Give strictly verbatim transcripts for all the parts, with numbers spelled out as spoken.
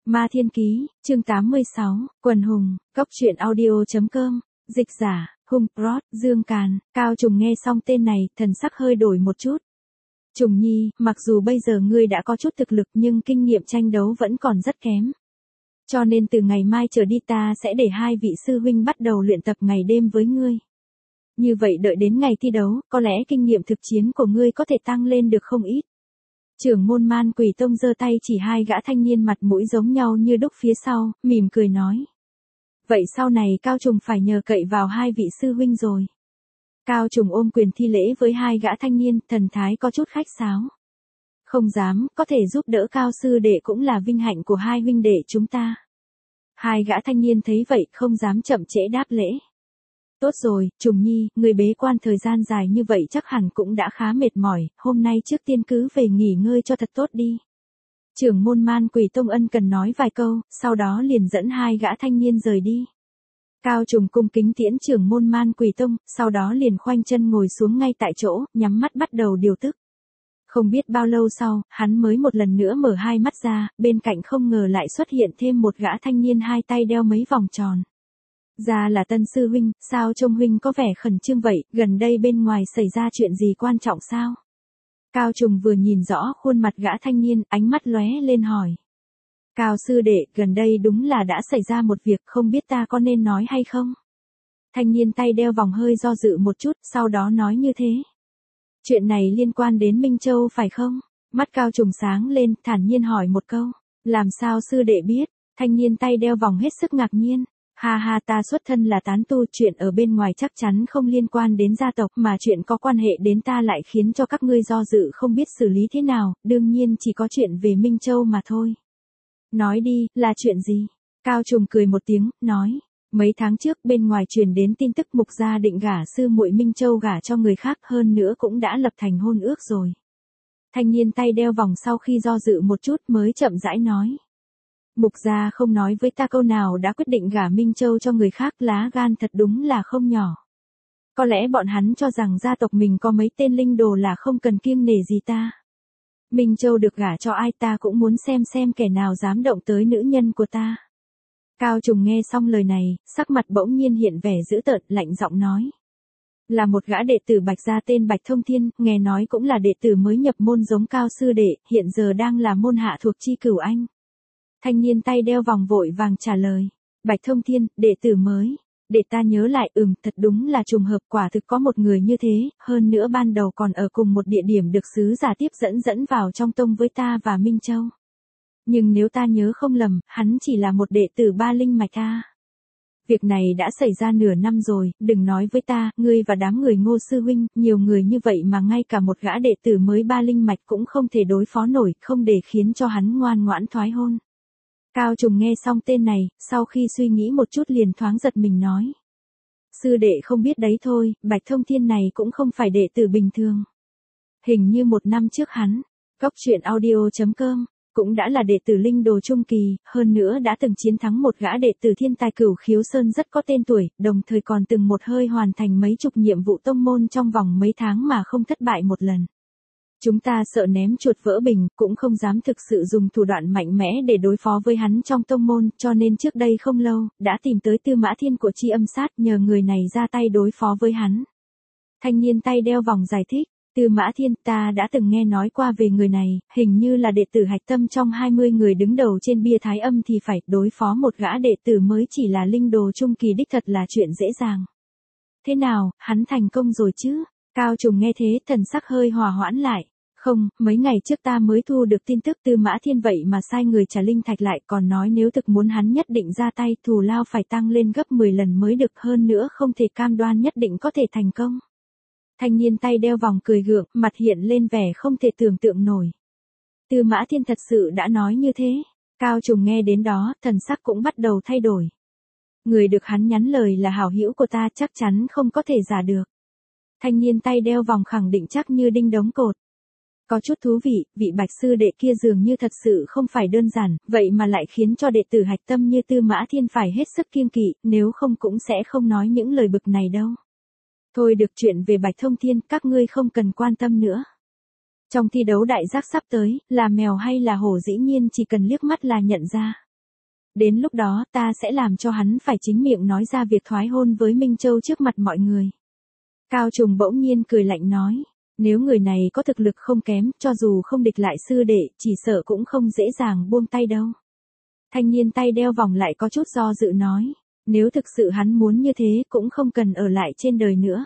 Ma Thiên Ký, chương tám mươi sáu, Quần Hùng, Cốc truyện audio.com, dịch giả, Hùng Prod, Dương Càn. Cao Trùng nghe xong tên này, thần sắc hơi đổi một chút. Trùng Nhi, mặc dù bây giờ ngươi đã có chút thực lực nhưng kinh nghiệm tranh đấu vẫn còn rất kém. Cho nên từ ngày mai trở đi ta sẽ để hai vị sư huynh bắt đầu luyện tập ngày đêm với ngươi. Như vậy đợi đến ngày thi đấu, có lẽ kinh nghiệm thực chiến của ngươi có thể tăng lên được không ít. Trưởng môn Man Quỷ Tông giơ tay chỉ hai gã thanh niên mặt mũi giống nhau như đúc phía sau, mỉm cười nói. Vậy sau này Cao Trùng phải nhờ cậy vào hai vị sư huynh rồi. Cao Trùng ôm quyền thi lễ với hai gã thanh niên, thần thái có chút khách sáo. Không dám, có thể giúp đỡ Cao sư đệ cũng là vinh hạnh của hai huynh đệ chúng ta. Hai gã thanh niên thấy vậy không dám chậm trễ đáp lễ. Tốt rồi, Trùng Nhi, người bế quan thời gian dài như vậy chắc hẳn cũng đã khá mệt mỏi, hôm nay trước tiên cứ về nghỉ ngơi cho thật tốt đi. Trưởng môn Man Quỷ Tông ân cần nói vài câu, sau đó liền dẫn hai gã thanh niên rời đi. Cao Trùng cung kính tiễn trưởng môn Man Quỷ Tông, sau đó liền khoanh chân ngồi xuống ngay tại chỗ, nhắm mắt bắt đầu điều tức. Không biết bao lâu sau, hắn mới một lần nữa mở hai mắt ra, bên cạnh không ngờ lại xuất hiện thêm một gã thanh niên hai tay đeo mấy vòng tròn. Ra là Tân sư huynh, sao trông huynh có vẻ khẩn trương vậy, gần đây bên ngoài xảy ra chuyện gì quan trọng sao? Cao Trùng vừa nhìn rõ khuôn mặt gã thanh niên, ánh mắt lóe lên hỏi. Cao sư đệ, gần đây đúng là đã xảy ra một việc, không biết ta có nên nói hay không? Thanh niên tay đeo vòng hơi do dự một chút, sau đó nói như thế. Chuyện này liên quan đến Minh Châu phải không? Mắt Cao Trùng sáng lên, thản nhiên hỏi một câu. Làm sao sư đệ biết? Thanh niên tay đeo vòng hết sức ngạc nhiên. Ha ha, ta xuất thân là tán tu, chuyện ở bên ngoài chắc chắn không liên quan đến gia tộc, mà chuyện có quan hệ đến ta lại khiến cho các ngươi do dự không biết xử lý thế nào, đương nhiên chỉ có chuyện về Minh Châu mà thôi. Nói đi, là chuyện gì? Cao Trùng cười một tiếng, nói. Mấy tháng trước bên ngoài truyền đến tin tức Mục gia định gả sư muội Minh Châu gả cho người khác, hơn nữa cũng đã lập thành hôn ước rồi. Thanh niên tay đeo vòng sau khi do dự một chút mới chậm rãi nói. Mục gia không nói với ta câu nào đã quyết định gả Minh Châu cho người khác, lá gan thật đúng là không nhỏ. Có lẽ bọn hắn cho rằng gia tộc mình có mấy tên linh đồ là không cần kiêng nể gì ta. Minh Châu được gả cho ai ta cũng muốn xem xem kẻ nào dám động tới nữ nhân của ta. Cao Trùng nghe xong lời này, sắc mặt bỗng nhiên hiện vẻ dữ tợn, lạnh giọng nói. Là một gã đệ tử Bạch gia tên Bạch Thông Thiên, nghe nói cũng là đệ tử mới nhập môn giống Cao sư đệ, hiện giờ đang là môn hạ thuộc Chi Cửu Anh. Thanh niên tay đeo vòng vội vàng trả lời. Bạch Thông Thiên, đệ tử mới. Để ta nhớ lại, ừm, thật đúng là trùng hợp, quả thực có một người như thế, hơn nữa ban đầu còn ở cùng một địa điểm được sứ giả tiếp dẫn dẫn vào trong tông với ta và Minh Châu. Nhưng nếu ta nhớ không lầm, hắn chỉ là một đệ tử ba linh mạch ta. Việc này đã xảy ra nửa năm rồi, đừng nói với ta, ngươi và đám người Ngô sư huynh, nhiều người như vậy mà ngay cả một gã đệ tử mới ba linh mạch cũng không thể đối phó nổi, không để khiến cho hắn ngoan ngoãn thoái hôn. Cao Trùng nghe xong tên này, sau khi suy nghĩ một chút liền thoáng giật mình nói. Sư đệ không biết đấy thôi, Bạch Thông Thiên này cũng không phải đệ tử bình thường. Hình như một năm trước hắn, Cốc truyện audio.com, cũng đã là đệ tử linh đồ trung kỳ, hơn nữa đã từng chiến thắng một gã đệ tử thiên tài Cửu Khiếu Sơn rất có tên tuổi, đồng thời còn từng một hơi hoàn thành mấy chục nhiệm vụ tông môn trong vòng mấy tháng mà không thất bại một lần. Chúng ta sợ ném chuột vỡ bình, cũng không dám thực sự dùng thủ đoạn mạnh mẽ để đối phó với hắn trong tông môn, cho nên trước đây không lâu, đã tìm tới Tư Mã Thiên của Chi Âm Sát, nhờ người này ra tay đối phó với hắn. Thanh niên tay đeo vòng giải thích, Tư Mã Thiên, ta đã từng nghe nói qua về người này, hình như là đệ tử hạch tâm trong hai mươi người đứng đầu trên bia Thái Âm thì phải, đối phó một gã đệ tử mới chỉ là linh đồ trung kỳ đích thật là chuyện dễ dàng. Thế nào, hắn thành công rồi chứ? Cao Trùng nghe thế, thần sắc hơi hòa hoãn lại. Không, mấy ngày trước ta mới thu được tin tức Tư Mã Thiên vậy mà sai người trả linh thạch lại, còn nói nếu thực muốn hắn nhất định ra tay, thù lao phải tăng lên gấp mười lần mới được, hơn nữa không thể cam đoan nhất định có thể thành công. Thanh niên tay đeo vòng cười gượng, mặt hiện lên vẻ không thể tưởng tượng nổi. Tư Mã Thiên thật sự đã nói như thế. Cao Trùng nghe đến đó, thần sắc cũng bắt đầu thay đổi. Người được hắn nhắn lời là hảo hữu của ta, chắc chắn không có thể giả được. Thanh niên tay đeo vòng khẳng định chắc như đinh đóng cột. Có chút thú vị, vị Bạch sư đệ kia dường như thật sự không phải đơn giản, vậy mà lại khiến cho đệ tử hạch tâm như Tư Mã Thiên phải hết sức kiêng kỵ, nếu không cũng sẽ không nói những lời bực này đâu. Thôi được, chuyện về Bạch Thông Thiên, các ngươi không cần quan tâm nữa. Trong thi đấu đại giác sắp tới, là mèo hay là hổ dĩ nhiên chỉ cần liếc mắt là nhận ra. Đến lúc đó ta sẽ làm cho hắn phải chính miệng nói ra việc thoái hôn với Minh Châu trước mặt mọi người. Cao Trùng bỗng nhiên cười lạnh nói, nếu người này có thực lực không kém, cho dù không địch lại sư đệ, chỉ sợ cũng không dễ dàng buông tay đâu. Thanh niên tay đeo vòng lại có chút do dự nói, nếu thực sự hắn muốn như thế cũng không cần ở lại trên đời nữa.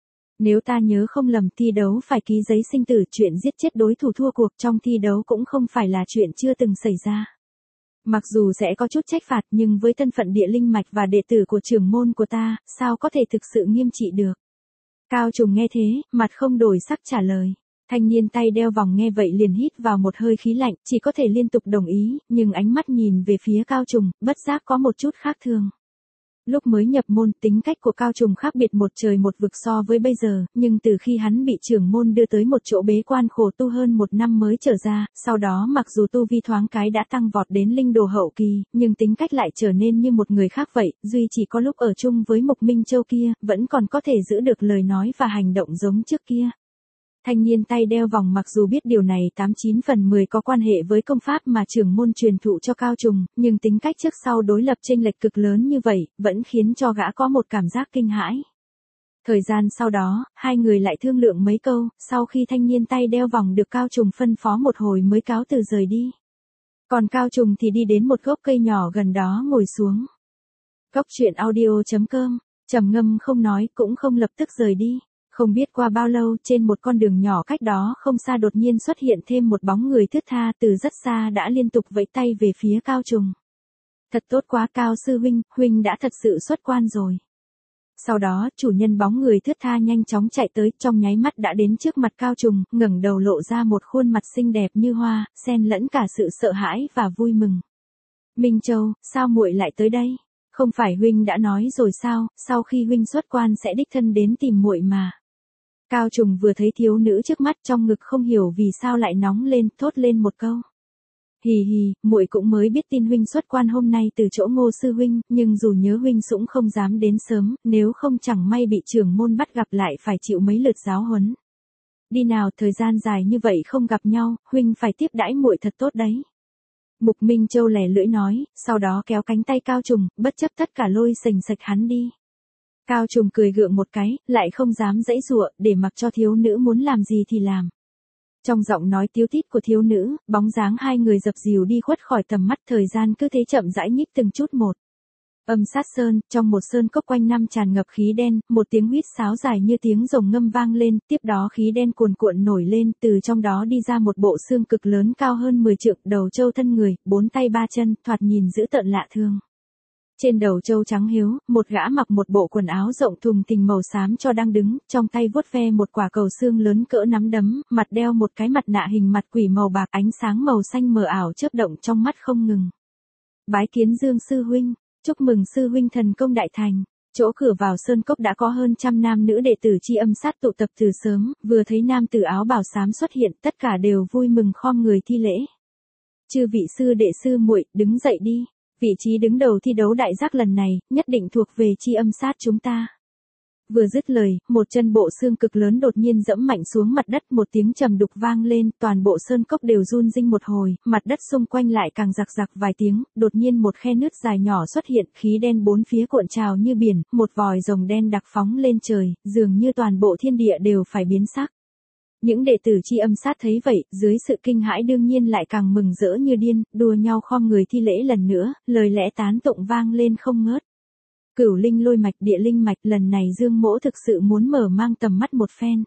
Nếu ta nhớ không lầm thi đấu phải ký giấy sinh tử, chuyện giết chết đối thủ thua cuộc trong thi đấu cũng không phải là chuyện chưa từng xảy ra. Mặc dù sẽ có chút trách phạt nhưng với thân phận địa linh mạch và đệ tử của trưởng môn của ta, sao có thể thực sự nghiêm trị được. Cao Trùng nghe thế, mặt không đổi sắc trả lời. Thanh niên tay đeo vòng nghe vậy liền hít vào một hơi khí lạnh, chỉ có thể liên tục đồng ý, nhưng ánh mắt nhìn về phía Cao Trùng, bất giác có một chút khác thường. Lúc mới nhập môn, tính cách của Cao Trùng khác biệt một trời một vực so với bây giờ, nhưng từ khi hắn bị trưởng môn đưa tới một chỗ bế quan khổ tu hơn một năm mới trở ra, sau đó mặc dù tu vi thoáng cái đã tăng vọt đến linh đồ hậu kỳ, nhưng tính cách lại trở nên như một người khác vậy, duy chỉ có lúc ở chung với Mục Minh Châu kia, vẫn còn có thể giữ được lời nói và hành động giống trước kia. Thanh niên tay đeo vòng mặc dù biết điều này tám chín phần mười có quan hệ với công pháp mà trưởng môn truyền thụ cho Cao Trùng, nhưng tính cách trước sau đối lập chênh lệch cực lớn như vậy, vẫn khiến cho gã có một cảm giác kinh hãi. Thời gian sau đó, hai người lại thương lượng mấy câu, sau khi thanh niên tay đeo vòng được Cao Trùng phân phó một hồi mới cáo từ rời đi. Còn Cao Trùng thì đi đến một gốc cây nhỏ gần đó ngồi xuống. Góc truyện audio chấm com, trầm ngâm không nói cũng không lập tức rời đi. Không biết qua bao lâu, trên một con đường nhỏ cách đó không xa đột nhiên xuất hiện thêm một bóng người thướt tha, từ rất xa đã liên tục vẫy tay về phía Cao Trùng. Thật tốt quá Cao sư huynh, huynh đã thật sự xuất quan rồi. Sau đó, chủ nhân bóng người thướt tha nhanh chóng chạy tới, trong nháy mắt đã đến trước mặt Cao Trùng, ngẩng đầu lộ ra một khuôn mặt xinh đẹp như hoa, xen lẫn cả sự sợ hãi và vui mừng. Minh Châu, sao muội lại tới đây? Không phải huynh đã nói rồi sao, sau khi huynh xuất quan sẽ đích thân đến tìm muội mà. Cao Trùng vừa thấy thiếu nữ trước mắt trong ngực không hiểu vì sao lại nóng lên, thốt lên một câu. Hì hì, muội cũng mới biết tin huynh xuất quan hôm nay từ chỗ Ngô sư huynh, nhưng dù nhớ huynh cũng không dám đến sớm, nếu không chẳng may bị trưởng môn bắt gặp lại phải chịu mấy lượt giáo huấn. Đi nào, thời gian dài như vậy không gặp nhau, huynh phải tiếp đãi muội thật tốt đấy. Mục Minh Châu lẻ lưỡi nói, sau đó kéo cánh tay Cao Trùng, bất chấp tất cả lôi sềnh sạch hắn đi. Cao Trùng cười gượng một cái, lại không dám giãy giụa, để mặc cho thiếu nữ muốn làm gì thì làm. Trong giọng nói tíu tít của thiếu nữ, bóng dáng hai người dập dìu đi khuất khỏi tầm mắt, thời gian cứ thế chậm rãi nhích từng chút một. Âm sát sơn, trong một sơn cốc quanh năm tràn ngập khí đen, một tiếng huýt sáo dài như tiếng rồng ngâm vang lên, tiếp đó khí đen cuồn cuộn nổi lên, từ trong đó đi ra một bộ xương cực lớn cao hơn mười trượng, đầu trâu thân người, bốn tay ba chân, thoạt nhìn dữ tợn lạ thường. Trên đầu trâu trắng hiếu, một gã mặc một bộ quần áo rộng thùng thình màu xám cho đang đứng, trong tay vuốt ve một quả cầu xương lớn cỡ nắm đấm, mặt đeo một cái mặt nạ hình mặt quỷ màu bạc, ánh sáng màu xanh mờ ảo chớp động trong mắt không ngừng. Bái kiến Dương sư huynh, chúc mừng sư huynh thần công đại thành. Chỗ cửa vào sơn cốc đã có hơn trăm nam nữ đệ tử Chi Âm Sát tụ tập từ sớm, vừa thấy nam tử áo bào xám xuất hiện, tất cả đều vui mừng khom người thi lễ. Chư vị sư đệ sư muội, đứng dậy đi. Vị trí đứng đầu thi đấu đại giác lần này, nhất định thuộc về Chi Âm Sát chúng ta. Vừa dứt lời, một chân bộ xương cực lớn đột nhiên dẫm mạnh xuống mặt đất, một tiếng trầm đục vang lên, toàn bộ sơn cốc đều run rinh một hồi, mặt đất xung quanh lại càng rạc rạc vài tiếng, đột nhiên một khe nứt dài nhỏ xuất hiện, khí đen bốn phía cuộn trào như biển, một vòi rồng đen đặc phóng lên trời, dường như toàn bộ thiên địa đều phải biến sắc. Những đệ tử Chi Âm Sát thấy vậy, dưới sự kinh hãi đương nhiên lại càng mừng rỡ như điên, đua nhau khom người thi lễ lần nữa, lời lẽ tán tụng vang lên không ngớt. Cửu linh lôi mạch, địa linh mạch, lần này Dương Mỗ thực sự muốn mở mang tầm mắt một phen.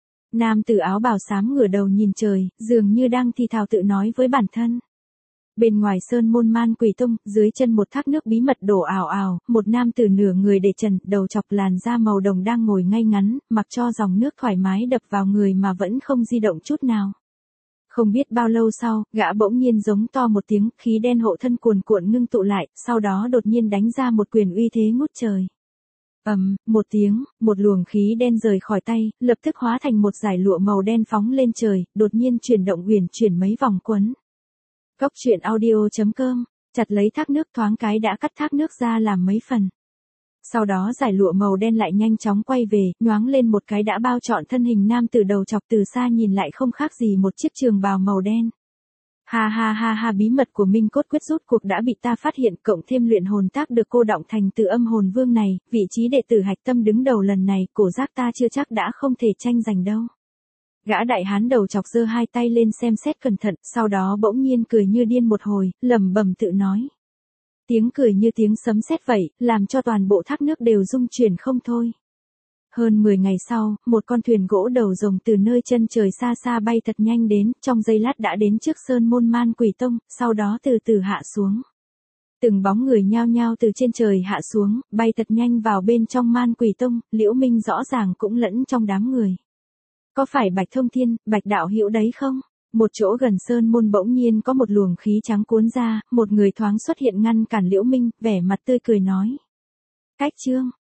Nam tử áo bào xám ngửa đầu nhìn trời, dường như đang thì thào tự nói với bản thân. Bên ngoài sơn môn Man Quỷ Tông, dưới chân một thác nước bí mật đổ ào ào, một nam tử nửa người để trần, đầu chọc làn da màu đồng đang ngồi ngay ngắn, mặc cho dòng nước thoải mái đập vào người mà vẫn không di động chút nào. Không biết bao lâu sau, gã bỗng nhiên giống to một tiếng, khí đen hộ thân cuồn cuộn ngưng tụ lại, sau đó đột nhiên đánh ra một quyền uy thế ngút trời. Ầm, um, một tiếng, một luồng khí đen rời khỏi tay, lập tức hóa thành một dải lụa màu đen phóng lên trời, đột nhiên chuyển động huyền chuyển mấy vòng quấn. Góc truyện audio chấm com, chặt lấy thác nước thoáng cái đã cắt thác nước ra làm mấy phần. Sau đó dải lụa màu đen lại nhanh chóng quay về, nhoáng lên một cái đã bao trọn thân hình nam từ đầu chọc, từ xa nhìn lại không khác gì một chiếc trường bào màu đen. Ha ha ha ha, bí mật của Minh Cốt Quyết rút cuộc đã bị ta phát hiện, cộng thêm luyện hồn tác được cô đọng thành từ âm hồn vương này, vị trí đệ tử hạch tâm đứng đầu lần này, cổ giác ta chưa chắc đã không thể tranh giành đâu. Gã đại hán đầu chọc giơ hai tay lên xem xét cẩn thận, sau đó bỗng nhiên cười như điên một hồi, lẩm bẩm tự nói. Tiếng cười như tiếng sấm sét vậy, làm cho toàn bộ thác nước đều rung chuyển không thôi. Hơn mười ngày sau, một con thuyền gỗ đầu rồng từ nơi chân trời xa xa bay thật nhanh đến, trong giây lát đã đến trước sơn môn Man Quỷ Tông, sau đó từ từ hạ xuống. Từng bóng người nhao nhao từ trên trời hạ xuống, bay thật nhanh vào bên trong Man Quỷ Tông, Liễu Minh rõ ràng cũng lẫn trong đám người. Có phải Bạch Thông Thiên, Bạch đạo hữu đấy không? Một chỗ gần sơn môn bỗng nhiên có một luồng khí trắng cuốn ra, một người thoáng xuất hiện ngăn cản Liễu Minh, vẻ mặt tươi cười nói. Cách Trương,